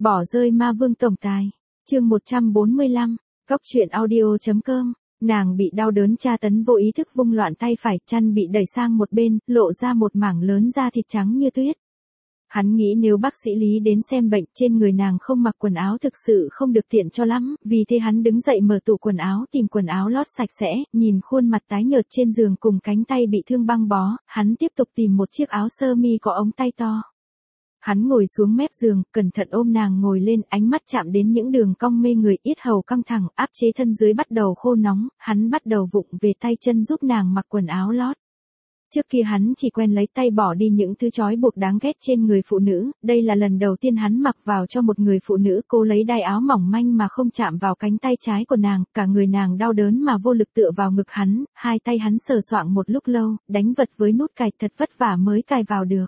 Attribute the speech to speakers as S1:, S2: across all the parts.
S1: Bỏ rơi ma vương tổng tài. Chương 145. Cóc truyện audio.com. Nàng bị đau đớn tra tấn vô ý thức vung loạn tay phải, chăn bị đẩy sang một bên, lộ ra một mảng lớn da thịt trắng như tuyết. Hắn nghĩ nếu bác sĩ Lý đến xem bệnh, trên người nàng không mặc quần áo thực sự không được tiện cho lắm, vì thế hắn đứng dậy mở tủ quần áo tìm quần áo lót sạch sẽ, nhìn khuôn mặt tái nhợt trên giường cùng cánh tay bị thương băng bó, hắn tiếp tục tìm một chiếc áo sơ mi có ống tay to. Hắn ngồi xuống mép giường, cẩn thận ôm nàng ngồi lên, ánh mắt chạm đến những đường cong mê người, yết hầu căng thẳng, áp chế thân dưới bắt đầu khô nóng, hắn bắt đầu vụng về tay chân giúp nàng mặc quần áo lót. Trước kia hắn chỉ quen lấy tay bỏ đi những thứ trói buộc đáng ghét trên người phụ nữ, đây là lần đầu tiên hắn mặc vào cho một người phụ nữ. Cô lấy đai áo mỏng manh mà không chạm vào cánh tay trái của nàng, cả người nàng đau đớn mà vô lực tựa vào ngực hắn, hai tay hắn sờ soạng một lúc lâu, đánh vật với nút cài thật vất vả mới cài vào được.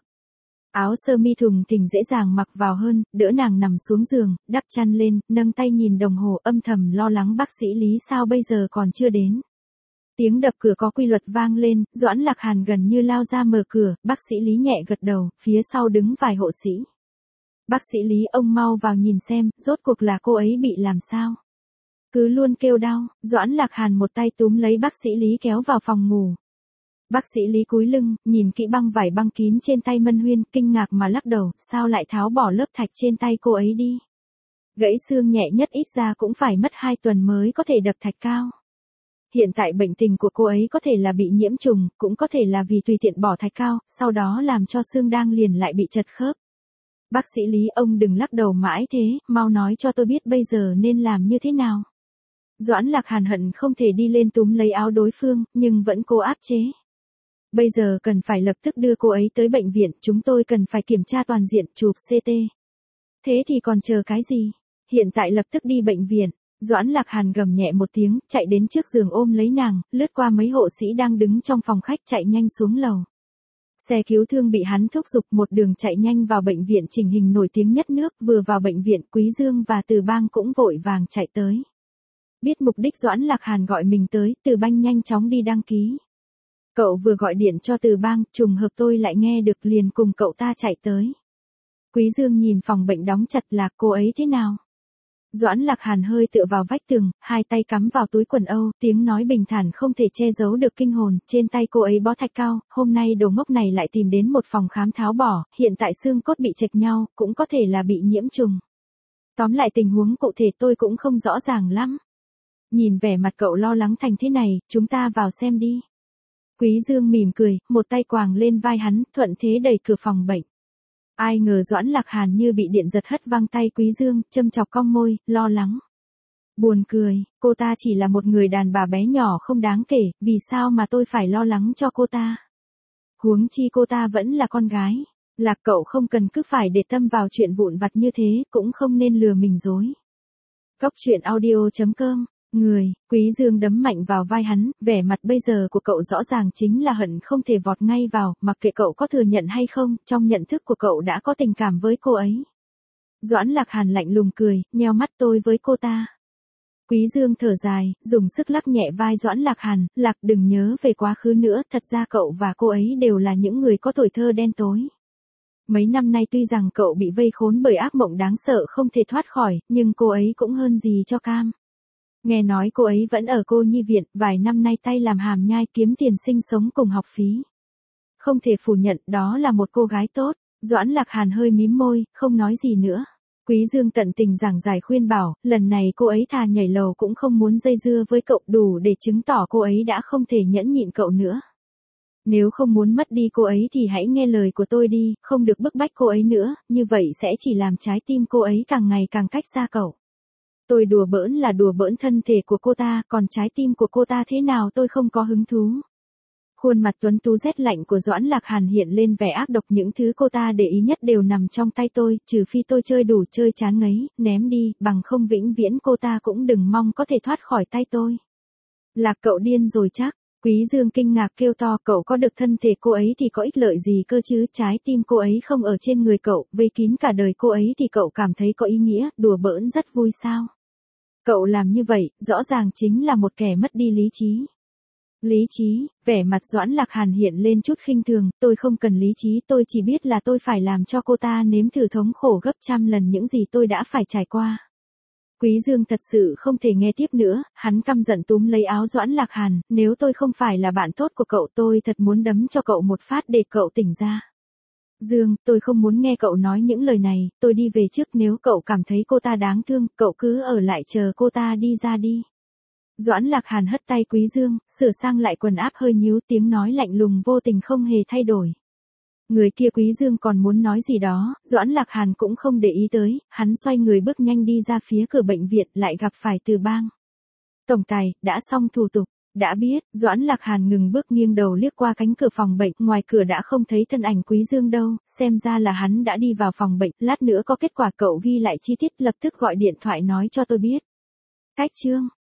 S1: Áo sơ mi thùng thình dễ dàng mặc vào hơn, đỡ nàng nằm xuống giường, đắp chăn lên, nâng tay nhìn đồng hồ, âm thầm lo lắng bác sĩ Lý sao bây giờ còn chưa đến. Tiếng đập cửa có quy luật vang lên, Doãn Lạc Hàn gần như lao ra mở cửa, bác sĩ Lý nhẹ gật đầu, phía sau đứng vài hộ sĩ. Bác sĩ Lý, ông mau vào nhìn xem, rốt cuộc là cô ấy bị làm sao. Cứ luôn kêu đau, Doãn Lạc Hàn một tay túm lấy bác sĩ Lý kéo vào phòng ngủ. Bác sĩ Lý cúi lưng, nhìn kỹ băng vải băng kín trên tay Mân Huyên, kinh ngạc mà lắc đầu, sao lại tháo bỏ lớp thạch trên tay cô ấy đi. Gãy xương nhẹ nhất ít ra cũng phải mất 2 tuần mới có thể đập thạch cao. Hiện tại bệnh tình của cô ấy có thể là bị nhiễm trùng, cũng có thể là vì tùy tiện bỏ thạch cao, sau đó làm cho xương đang liền lại bị chật khớp. Bác sĩ Lý, ông đừng lắc đầu mãi thế, mau nói cho tôi biết bây giờ nên làm như thế nào. Doãn Lạc Hàn hận không thể đi lên túm lấy áo đối phương, nhưng vẫn cố áp chế. Bây giờ cần phải lập tức đưa cô ấy tới bệnh viện, chúng tôi cần phải kiểm tra toàn diện, chụp CT. Thế thì còn chờ cái gì? Hiện tại lập tức đi bệnh viện. Doãn Lạc Hàn gầm nhẹ một tiếng, chạy đến trước giường ôm lấy nàng, lướt qua mấy hộ sĩ đang đứng trong phòng khách chạy nhanh xuống lầu. Xe cứu thương bị hắn thúc giục một đường chạy nhanh vào bệnh viện chỉnh hình nổi tiếng nhất nước, vừa vào bệnh viện Quý Dương và Từ Bang cũng vội vàng chạy tới. Biết mục đích Doãn Lạc Hàn gọi mình tới, Từ Bang nhanh chóng đi đăng ký. Cậu vừa gọi điện cho Từ Bang, trùng hợp tôi lại nghe được liền cùng cậu ta chạy tới. Quý Dương nhìn phòng bệnh đóng chặt là cô ấy thế nào? Doãn Lạc Hàn hơi tựa vào vách tường, hai tay cắm vào túi quần âu, tiếng nói bình thản không thể che giấu được kinh hồn, trên tay cô ấy bó thạch cao, hôm nay đồ ngốc này lại tìm đến một phòng khám tháo bỏ, hiện tại xương cốt bị chệch nhau, cũng có thể là bị nhiễm trùng. Tóm lại tình huống cụ thể tôi cũng không rõ ràng lắm. Nhìn vẻ mặt cậu lo lắng thành thế này, chúng ta vào xem đi. Quý Dương mỉm cười, một tay quàng lên vai hắn, thuận thế đẩy cửa phòng bệnh. Ai ngờ Doãn Lạc Hàn như bị điện giật hất văng tay Quý Dương, châm chọc cong môi, lo lắng. Buồn cười, cô ta chỉ là một người đàn bà bé nhỏ không đáng kể, vì sao mà tôi phải lo lắng cho cô ta? Huống chi cô ta vẫn là con gái. Lạc cậu không cần cứ phải để tâm vào chuyện vụn vặt như thế, cũng không nên lừa mình dối. Cóc truyện audio.com. Quý Dương đấm mạnh vào vai hắn, vẻ mặt bây giờ của cậu rõ ràng chính là hận không thể vọt ngay vào, mặc kệ cậu có thừa nhận hay không, trong nhận thức của cậu đã có tình cảm với cô ấy. Doãn Lạc Hàn lạnh lùng cười, nheo mắt tôi với cô ta. Quý Dương thở dài, dùng sức lắc nhẹ vai Doãn Lạc Hàn, Lạc đừng nhớ về quá khứ nữa, thật ra cậu và cô ấy đều là những người có tuổi thơ đen tối. Mấy năm nay tuy rằng cậu bị vây khốn bởi ác mộng đáng sợ không thể thoát khỏi, nhưng cô ấy cũng hơn gì cho cam. Nghe nói cô ấy vẫn ở cô nhi viện, vài năm nay tay làm hàm nhai kiếm tiền sinh sống cùng học phí. Không thể phủ nhận đó là một cô gái tốt. Doãn Lạc Hàn hơi mím môi, không nói gì nữa. Quý Dương tận tình giảng giải khuyên bảo, lần này cô ấy thà nhảy lầu cũng không muốn dây dưa với cậu, đủ để chứng tỏ cô ấy đã không thể nhẫn nhịn cậu nữa. Nếu không muốn mất đi cô ấy thì hãy nghe lời của tôi đi, không được bức bách cô ấy nữa, như vậy sẽ chỉ làm trái tim cô ấy càng ngày càng cách xa cậu. Tôi đùa bỡn là đùa bỡn thân thể của cô ta, còn trái tim của cô ta thế nào tôi không có hứng thú. Khuôn mặt tuấn tú rét lạnh của Doãn Lạc Hàn hiện lên vẻ ác độc, những thứ cô ta để ý nhất đều nằm trong tay tôi, trừ phi tôi chơi đủ chơi chán ngấy, ném đi, bằng không vĩnh viễn cô ta cũng đừng mong có thể thoát khỏi tay tôi. Lạc cậu điên rồi chắc. Quý Dương kinh ngạc kêu to, cậu có được thân thể cô ấy thì có ích lợi gì cơ chứ, trái tim cô ấy không ở trên người cậu, vây kín cả đời cô ấy thì cậu cảm thấy có ý nghĩa, đùa bỡn rất vui sao. Cậu làm như vậy, rõ ràng chính là một kẻ mất đi lý trí. Lý trí, vẻ mặt Doãn Lạc Hàn hiện lên chút khinh thường, tôi không cần lý trí, tôi chỉ biết là tôi phải làm cho cô ta nếm thử thống khổ gấp trăm lần những gì tôi đã phải trải qua. Quý Dương thật sự không thể nghe tiếp nữa, hắn căm giận túm lấy áo Doãn Lạc Hàn, nếu tôi không phải là bạn tốt của cậu tôi thật muốn đấm cho cậu một phát để cậu tỉnh ra. Dương, tôi không muốn nghe cậu nói những lời này, tôi đi về trước, nếu cậu cảm thấy cô ta đáng thương, cậu cứ ở lại chờ cô ta đi ra đi. Doãn Lạc Hàn hất tay Quý Dương, sửa sang lại quần áp hơi nhíu, tiếng nói lạnh lùng vô tình không hề thay đổi. Người kia Quý Dương còn muốn nói gì đó, Doãn Lạc Hàn cũng không để ý tới, hắn xoay người bước nhanh đi ra phía cửa bệnh viện, lại gặp phải Từ Bang. Tổng tài, đã xong thủ tục. Đã biết, Doãn Lạc Hàn ngừng bước nghiêng đầu liếc qua cánh cửa phòng bệnh, ngoài cửa đã không thấy thân ảnh Quý Dương đâu, xem ra là hắn đã đi vào phòng bệnh, lát nữa có kết quả cậu ghi lại chi tiết lập tức gọi điện thoại nói cho tôi biết. Cách chương